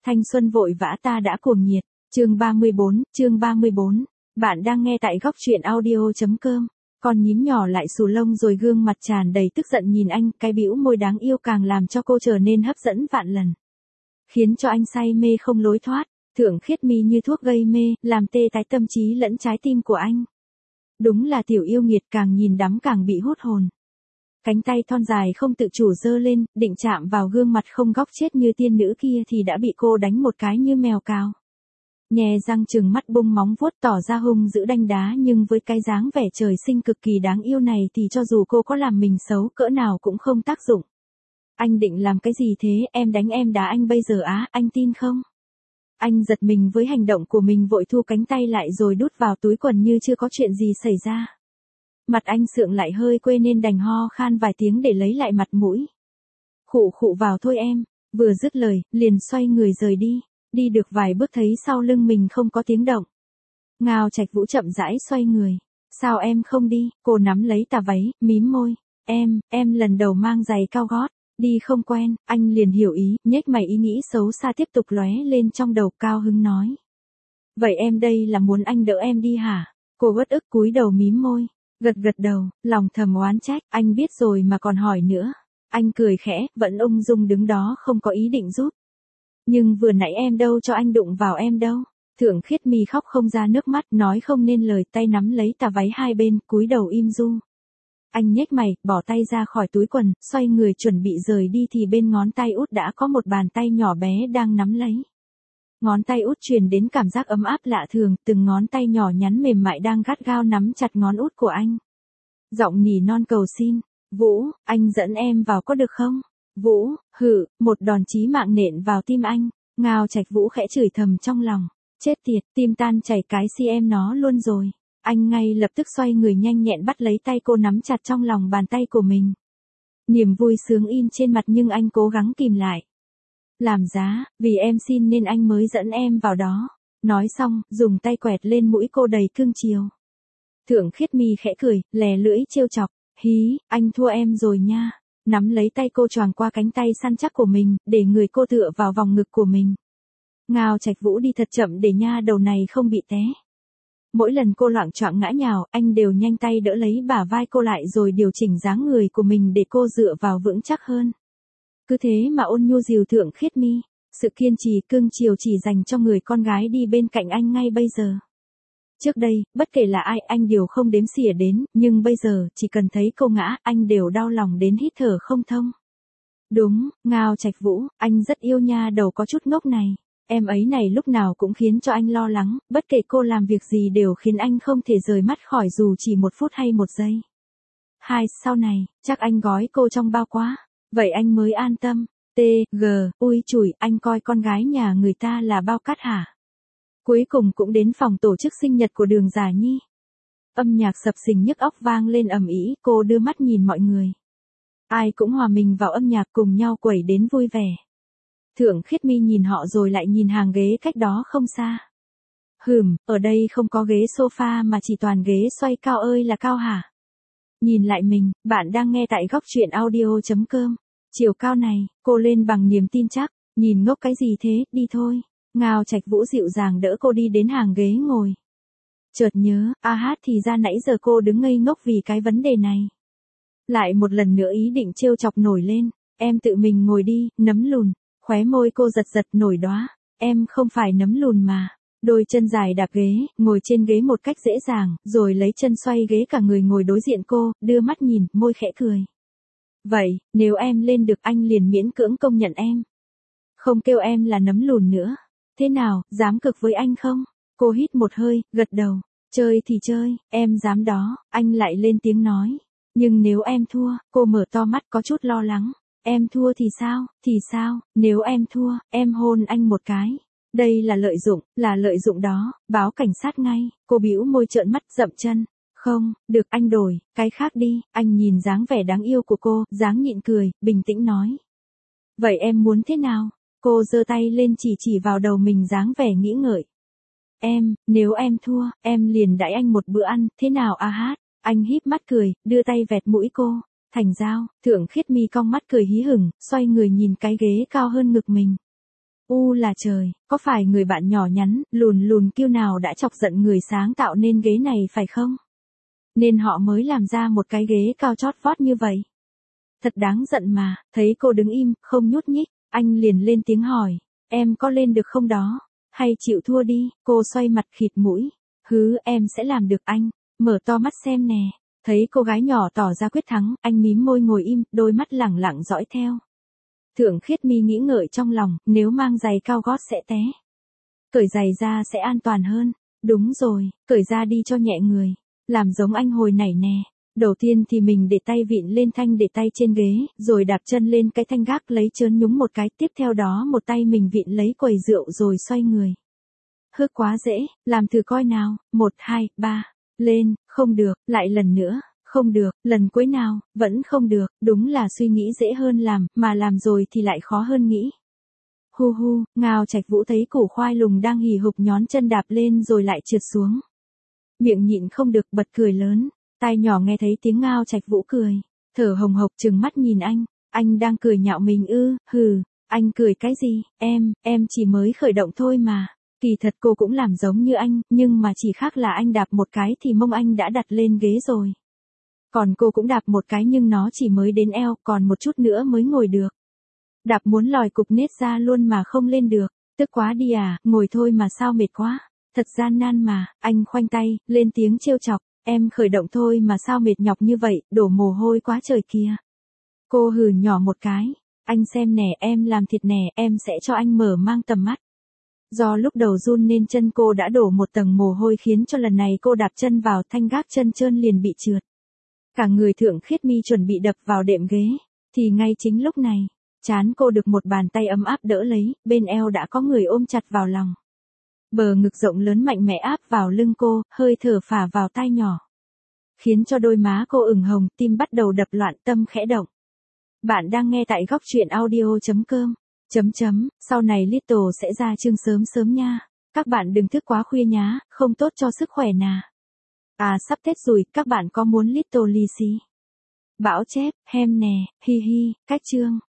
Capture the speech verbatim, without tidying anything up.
Thanh xuân vội vã ta đã cuồng nhiệt. Chương ba mươi bốn, chương ba mươi bốn. Bạn đang nghe tại góc truyện audio chấm com. Con nhím nhỏ lại xù lông rồi gương mặt tràn đầy tức giận nhìn anh, cái bĩu môi đáng yêu càng làm cho cô trở nên hấp dẫn vạn lần. Khiến cho anh say mê không lối thoát, Thượng Khiết Mi như thuốc gây mê, làm tê tái tâm trí lẫn trái tim của anh. Đúng là tiểu yêu nghiệt, càng nhìn đắm càng bị hút hồn. Cánh tay thon dài không tự chủ giơ lên, định chạm vào gương mặt không góc chết như tiên nữ kia thì đã bị cô đánh một cái như mèo cào. Nhè răng trừng mắt bung móng vuốt tỏ ra hung dữ đanh đá, nhưng với cái dáng vẻ trời sinh cực kỳ đáng yêu này thì cho dù cô có làm mình xấu cỡ nào cũng không tác dụng. Anh định làm cái gì thế, em đánh em đá anh bây giờ á, anh tin không? Anh giật mình với hành động của mình, vội thu cánh tay lại rồi đút vào túi quần như chưa có chuyện gì xảy ra. Mặt anh sượng lại hơi quê nên đành ho khan vài tiếng để lấy lại mặt mũi. Khụ khụ vào thôi em, vừa dứt lời, liền xoay người rời đi. Đi được vài bước thấy sau lưng mình không có tiếng động. Ngao Trạch Vũ chậm rãi xoay người. Sao em không đi? Cô nắm lấy tà váy, mím môi. Em, em lần đầu mang giày cao gót, đi không quen. Anh liền hiểu ý, nhếch mày, ý nghĩ xấu xa tiếp tục lóe lên trong đầu, cao hứng nói. Vậy em đây là muốn anh đỡ em đi hả? Cô uất ức cúi đầu mím môi, gật gật đầu, lòng thầm oán trách, anh biết rồi mà còn hỏi nữa. Anh cười khẽ, vẫn ung dung đứng đó không có ý định giúp. Nhưng vừa nãy em đâu cho anh đụng vào em đâu. Thượng Khiết Mi khóc không ra nước mắt, nói không nên lời, tay nắm lấy tà váy hai bên, cúi đầu im du. Anh nhếch mày, bỏ tay ra khỏi túi quần, xoay người chuẩn bị rời đi thì bên ngón tay út đã có một bàn tay nhỏ bé đang nắm lấy. Ngón tay út truyền đến cảm giác ấm áp lạ thường, từng ngón tay nhỏ nhắn mềm mại đang gắt gao nắm chặt ngón út của anh. Giọng nỉ non cầu xin, Vũ, anh dẫn em vào có được không? Vũ, hử, một đòn chí mạng nện vào tim anh. Ngao Trạch Vũ khẽ chửi thầm trong lòng. Chết tiệt, tim tan chảy cái si em nó luôn rồi. Anh ngay lập tức xoay người nhanh nhẹn bắt lấy tay cô nắm chặt trong lòng bàn tay của mình. Niềm vui sướng in trên mặt nhưng anh cố gắng kìm lại. Làm giá, vì em xin nên anh mới dẫn em vào đó. Nói xong, dùng tay quẹt lên mũi cô đầy cương chiều. Thượng Khiết Mi khẽ cười, lè lưỡi trêu chọc. Hí, anh thua em rồi nha. Nắm lấy tay cô choàng qua cánh tay săn chắc của mình, để người cô tựa vào vòng ngực của mình. Ngao Trạch Vũ đi thật chậm để nha đầu này không bị té. Mỗi lần cô loạng choạng ngã nhào, anh đều nhanh tay đỡ lấy bả vai cô lại rồi điều chỉnh dáng người của mình để cô dựa vào vững chắc hơn. Cứ thế mà ôn nhu dìu Thượng Khiết Mi, sự kiên trì cương chiều chỉ dành cho người con gái đi bên cạnh anh ngay bây giờ. Trước đây, bất kể là ai anh đều không đếm xỉa đến, nhưng bây giờ, chỉ cần thấy cô ngã, anh đều đau lòng đến hít thở không thông. Đúng, Ngao Trạch Vũ, anh rất yêu nha đầu có chút ngốc này. Em ấy này lúc nào cũng khiến cho anh lo lắng, bất kể cô làm việc gì đều khiến anh không thể rời mắt khỏi dù chỉ một phút hay một giây. Hai, sau này, chắc anh gói cô trong bao quá, vậy anh mới an tâm. T, G, ui chùi, anh coi con gái nhà người ta là bao cát hả? Cuối cùng cũng đến phòng tổ chức sinh nhật của Đường Giả Nhi. Âm nhạc sập sình nhức óc vang lên ầm ĩ, cô đưa mắt nhìn mọi người. Ai cũng hòa mình vào âm nhạc cùng nhau quẩy đến vui vẻ. Thượng Khiết Mi nhìn họ rồi lại nhìn hàng ghế cách đó không xa. Hừm, ở đây không có ghế sofa mà chỉ toàn ghế xoay cao ơi là cao hả? Nhìn lại mình, bạn đang nghe tại góc truyện audio chấm com. Chiều cao này, cô lên bằng niềm tin chắc, nhìn ngốc cái gì thế, đi thôi. Ngao Trạch Vũ dịu dàng đỡ cô đi đến hàng ghế ngồi. Chợt nhớ, a hát thì ra nãy giờ cô đứng ngây ngốc vì cái vấn đề này. Lại một lần nữa ý định trêu chọc nổi lên, em tự mình ngồi đi, nấm lùn, khóe môi cô giật giật nổi đóa, em không phải nấm lùn mà. Đôi chân dài đạp ghế, ngồi trên ghế một cách dễ dàng, rồi lấy chân xoay ghế cả người ngồi đối diện cô, đưa mắt nhìn, môi khẽ cười. Vậy, nếu em lên được anh liền miễn cưỡng công nhận em. Không kêu em là nấm lùn nữa. Thế nào, dám cực với anh không? Cô hít một hơi, gật đầu. Chơi thì chơi, em dám đó, anh lại lên tiếng nói. Nhưng nếu em thua, cô mở to mắt có chút lo lắng. Em thua thì sao, thì sao, nếu em thua, em hôn anh một cái. Đây là lợi dụng, là lợi dụng đó, báo cảnh sát ngay. Cô bĩu môi trợn mắt dậm chân. Không, được anh đổi, cái khác đi. Anh nhìn dáng vẻ đáng yêu của cô, dáng nhịn cười, bình tĩnh nói. Vậy em muốn thế nào? Cô giơ tay lên chỉ chỉ vào đầu mình dáng vẻ nghĩ ngợi. Em, nếu em thua, em liền đãi anh một bữa ăn, thế nào a hát? Anh híp mắt cười, đưa tay vẹt mũi cô. Thành giao, Thượng Khiết Mi cong mắt cười hí hửng, xoay người nhìn cái ghế cao hơn ngực mình. U là trời, có phải người bạn nhỏ nhắn, lùn lùn kiêu nào đã chọc giận người sáng tạo nên ghế này phải không? Nên họ mới làm ra một cái ghế cao chót vót như vậy. Thật đáng giận mà, thấy cô đứng im, không nhúc nhích, anh liền lên tiếng hỏi, em có lên được không đó? Hay chịu thua đi, cô xoay mặt khịt mũi. Hứ, em sẽ làm được anh, mở to mắt xem nè. Thấy cô gái nhỏ tỏ ra quyết thắng, anh mím môi ngồi im, đôi mắt lẳng lặng dõi theo. Thượng Khiết Mi nghĩ ngợi trong lòng, nếu mang giày cao gót sẽ té. Cởi giày ra sẽ an toàn hơn. Đúng rồi, cởi ra đi cho nhẹ người. Làm giống anh hồi nãy nè. Đầu tiên thì mình để tay vịn lên thanh để tay trên ghế, rồi đạp chân lên cái thanh gác lấy chớn nhúng một cái, tiếp theo đó một tay mình vịn lấy quầy rượu rồi xoay người. Hức quá dễ, làm thử coi nào, một, hai, ba, lên, không được, lại lần nữa, không được, lần cuối nào, vẫn không được, đúng là suy nghĩ dễ hơn làm, mà làm rồi thì lại khó hơn nghĩ. Hu hu, Ngao Trạch Vũ thấy củ khoai lùng đang hì hục nhón chân đạp lên rồi lại trượt xuống. Miệng nhịn không được bật cười lớn, tai nhỏ nghe thấy tiếng Ngao Trạch Vũ cười, thở hồng hộc trừng mắt nhìn anh, anh đang cười nhạo mình ư, hừ, anh cười cái gì, em, em chỉ mới khởi động thôi mà. Kỳ thật cô cũng làm giống như anh, nhưng mà chỉ khác là anh đạp một cái thì mông anh đã đặt lên ghế rồi. Còn cô cũng đạp một cái nhưng nó chỉ mới đến eo, còn một chút nữa mới ngồi được. Đạp muốn lòi cục nết ra luôn mà không lên được, tức quá đi à, ngồi thôi mà sao mệt quá, thật gian nan mà, anh khoanh tay, lên tiếng trêu chọc, em khởi động thôi mà sao mệt nhọc như vậy, đổ mồ hôi quá trời kìa. Cô hừ nhỏ một cái, anh xem nè, em làm thịt nè, em sẽ cho anh mở mang tầm mắt. Do lúc đầu run nên chân cô đã đổ một tầng mồ hôi khiến cho lần này cô đạp chân vào thanh gác chân trơn liền bị trượt. Cả người Thượng Khiết Mi chuẩn bị đập vào đệm ghế, thì ngay chính lúc này, trán cô được một bàn tay ấm áp đỡ lấy, bên eo đã có người ôm chặt vào lòng. Bờ ngực rộng lớn mạnh mẽ áp vào lưng cô, hơi thở phả vào tai nhỏ. Khiến cho đôi má cô ửng hồng, tim bắt đầu đập loạn, tâm khẽ động. Bạn đang nghe tại góc truyện audio chấm com. Chấm chấm, sau này Little sẽ ra chương sớm sớm nha. Các bạn đừng thức quá khuya nhá, không tốt cho sức khỏe nà. À sắp Tết rồi, các bạn có muốn Little lì xì? Bão chép, hem nè, hi hi, cách chương.